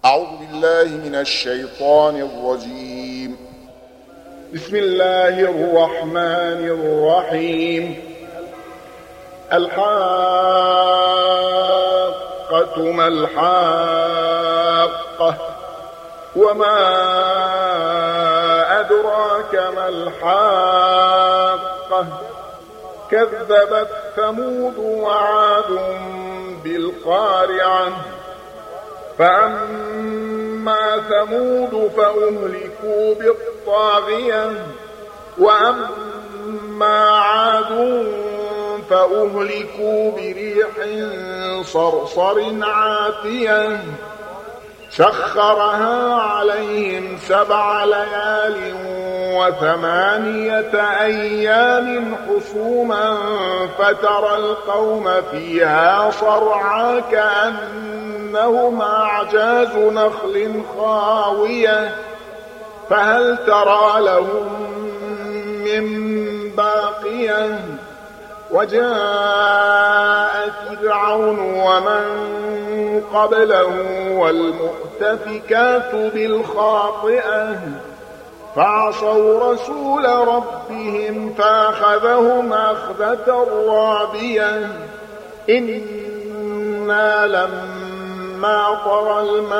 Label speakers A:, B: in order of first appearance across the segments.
A: أعوذ بالله من الشيطان الرجيم. بسم الله الرحمن الرحيم. الحاقة ما الحاقة وما أدراك ما الحاقة كذبت ثمود وعاد بالقارعة فأما ثمود فأهلكوا بالطاغية وأما عاد فأهلكوا بريح صرصر عاتية سخرها عليهم 7 ليال و8 أيام حسوما فترى القوم فيها صرعى كأنهم أعجاز نخل خاوية فهل ترى لهم من باقية وجاء فرعون ومن قبله والمؤتفكات بالخاطئة فعصوا رسول ربهم فأخذهم أخذة رابية إنا لما طغى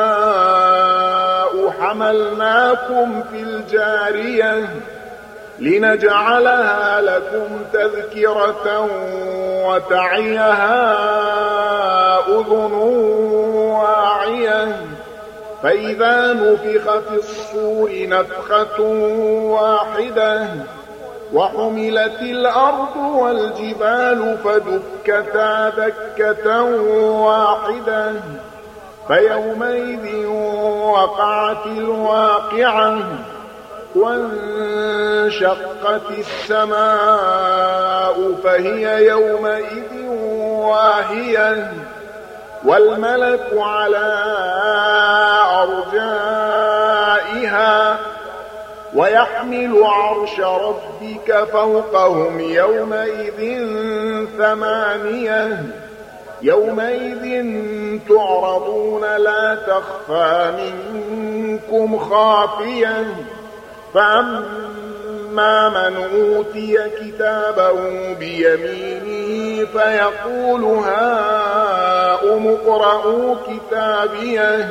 A: الماء حملناكم في الجارية لنجعلها لكم تذكرة وتعيها أذن واعية فإذا نفخ في الصور نفخة واحدة وحملت الأرض والجبال فدكتا دكة واحدة فيومئذ وقعت الواقعة وانشقت السماء فهي يومئذ واهية والملك على أرجائها ويحمل عرش ربك فوقهم يومئذ 8 يومئذ تعرضون لا تخفى منكم خافية فأما من أوتي كتابه بيمينه فيقول هاؤم اقرءوا كتابيه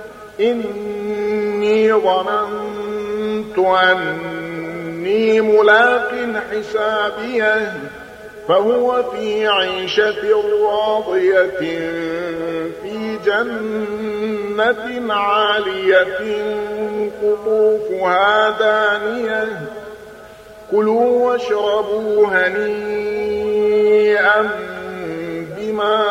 A: إني ظننت أني ملاق حسابيه فهو في عيشة راضية في جنة عالية قطوفها دانية كلوا واشربوا هنيئا بما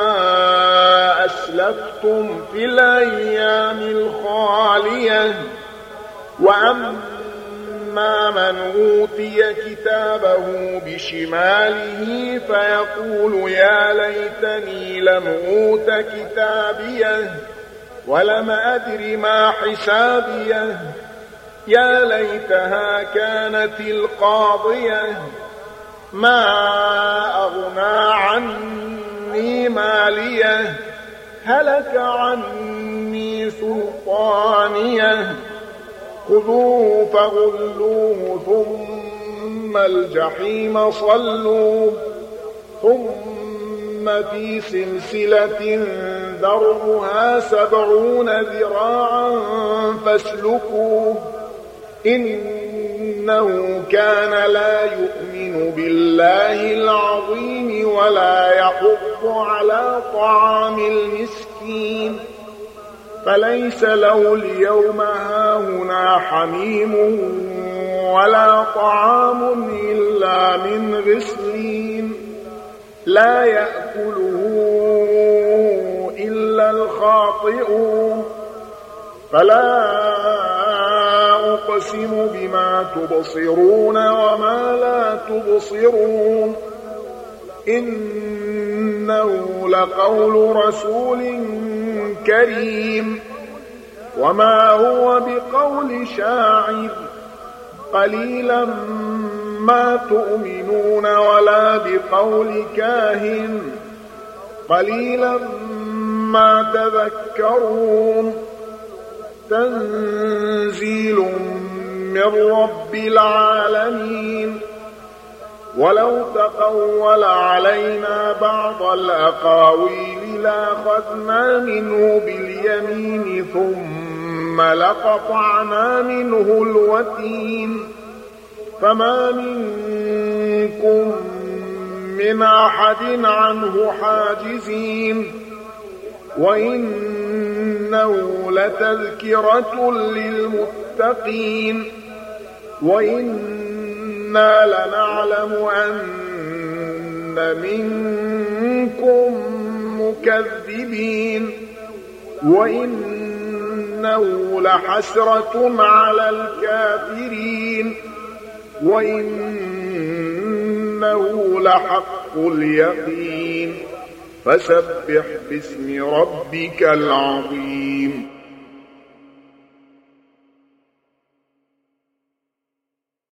A: أسلفتم في الأيام الخالية وأما من أوتي كتابه بشماله فيقول يا ليتني لم أوت كتابيه ولم أدر ما حسابيه يا ليتها كانت القاضية ما أغنى عني ماليه هلك عني سلطانيه خذوه فغلوه ثم الجحيم صلوه ثم في سلسلة ذرعها 70 ذراعا فاسلكوه إنه كان لا يؤمن بالله العظيم ولا يحض على طعام المسكين فليس له اليوم هاهنا حميم ولا طعام إلا من غسلين لا يأكله إلا الخاطئون فلا أقسم بما تبصرون وما لا تبصرون إنه لقول رسول كريم وما هو بقول شاعر قليلا ما تؤمنون ولا بقول كاهن قليلا ما تذكرون تنزيل من رب العالمين. ولو تقول علينا بعض الأقاويل لأخذنا منه باليمين ثم لقطعنا منه الوتين. فما منكم من أحد عنه حاجزين. وإنه لتذكرة للمتقين. وإنا لنعلم أن منكم مكذبين. وإنه لحسرة على الكافرين. وإنه لحق اليقين. فسبح باسم ربك العظيم.